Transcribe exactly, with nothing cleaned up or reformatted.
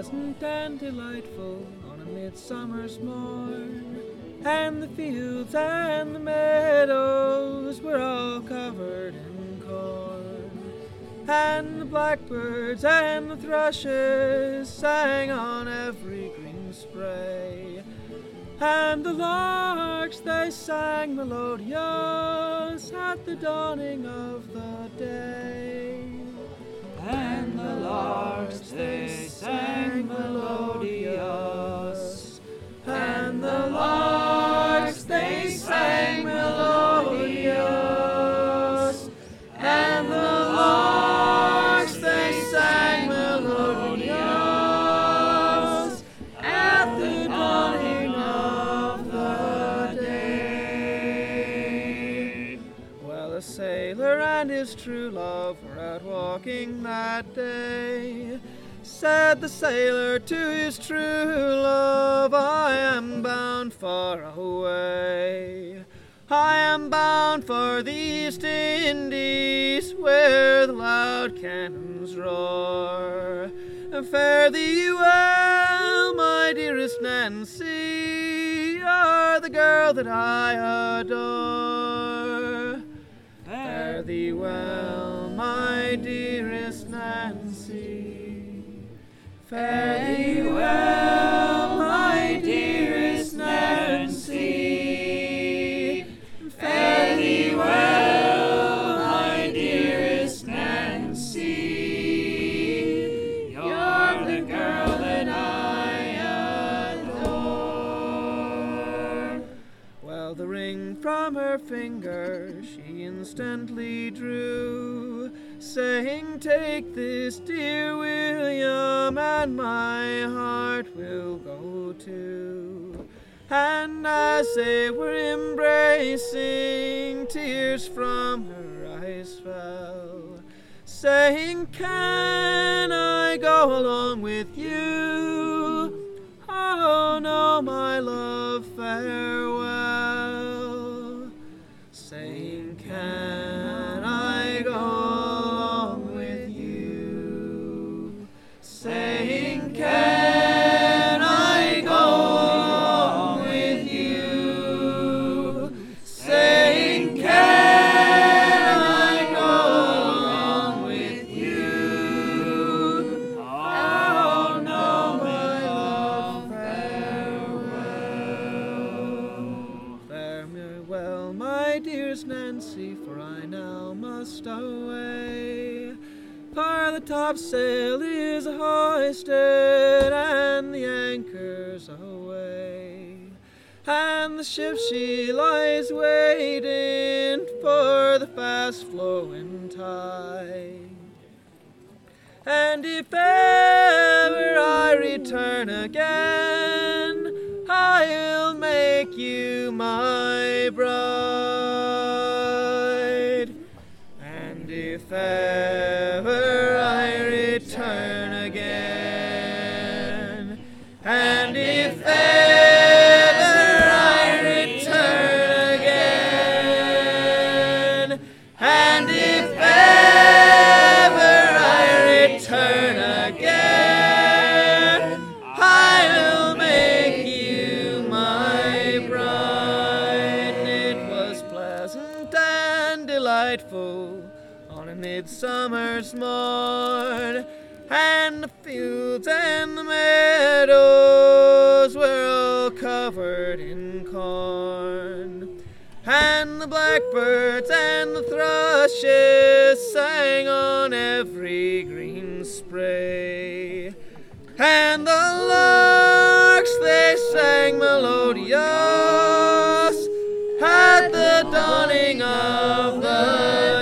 pleasant and delightful on a midsummer's morn, and the fields and the meadows were all covered in corn, and the blackbirds and the thrushes sang on every green spray, and the larks they sang melodious at the dawning of the day. And the larks they sang melodious, and the larks they sang melodious, and the larks they sang melodious at the dawning of the day. Well, a sailor and his true love were out walking that day. Said the sailor to his true love, I am bound far away. I am bound for the East Indies, where the loud cannons roar. Fare thee well, my dearest Nancy, you're the girl that I adore. Fare thee well, my dearest Nancy. Fare thee well, my dearest Nancy. Fare thee well, my dearest Nancy. You're the girl that I adore. Well, the ring from her finger she instantly drew, saying, take this, dear William, and my heart will go too. And as they were embracing, tears from her eyes fell, saying, can I go along with you? Oh no, my love, farewell. Saying, can I go along with you? Saying, can I go along with you? Saying, can I go along with you? Oh no, my love, farewell. Fare me well, my dearest Nancy, for I now must away. For the topsail is hoisted and the anchor's away, and the ship she lies waiting for the fast flowing tide. And if ever I return again, I'll make you my bride. And if ever I return again, and if ever I return again, and if ever I return again, I'll make you my bride. And it was pleasant and delightful on a midsummer's morn, and the fields and the meadows were all covered in corn, and the blackbirds and the thrushes sang on every green spray, and the larks they sang melodious at the dawning of the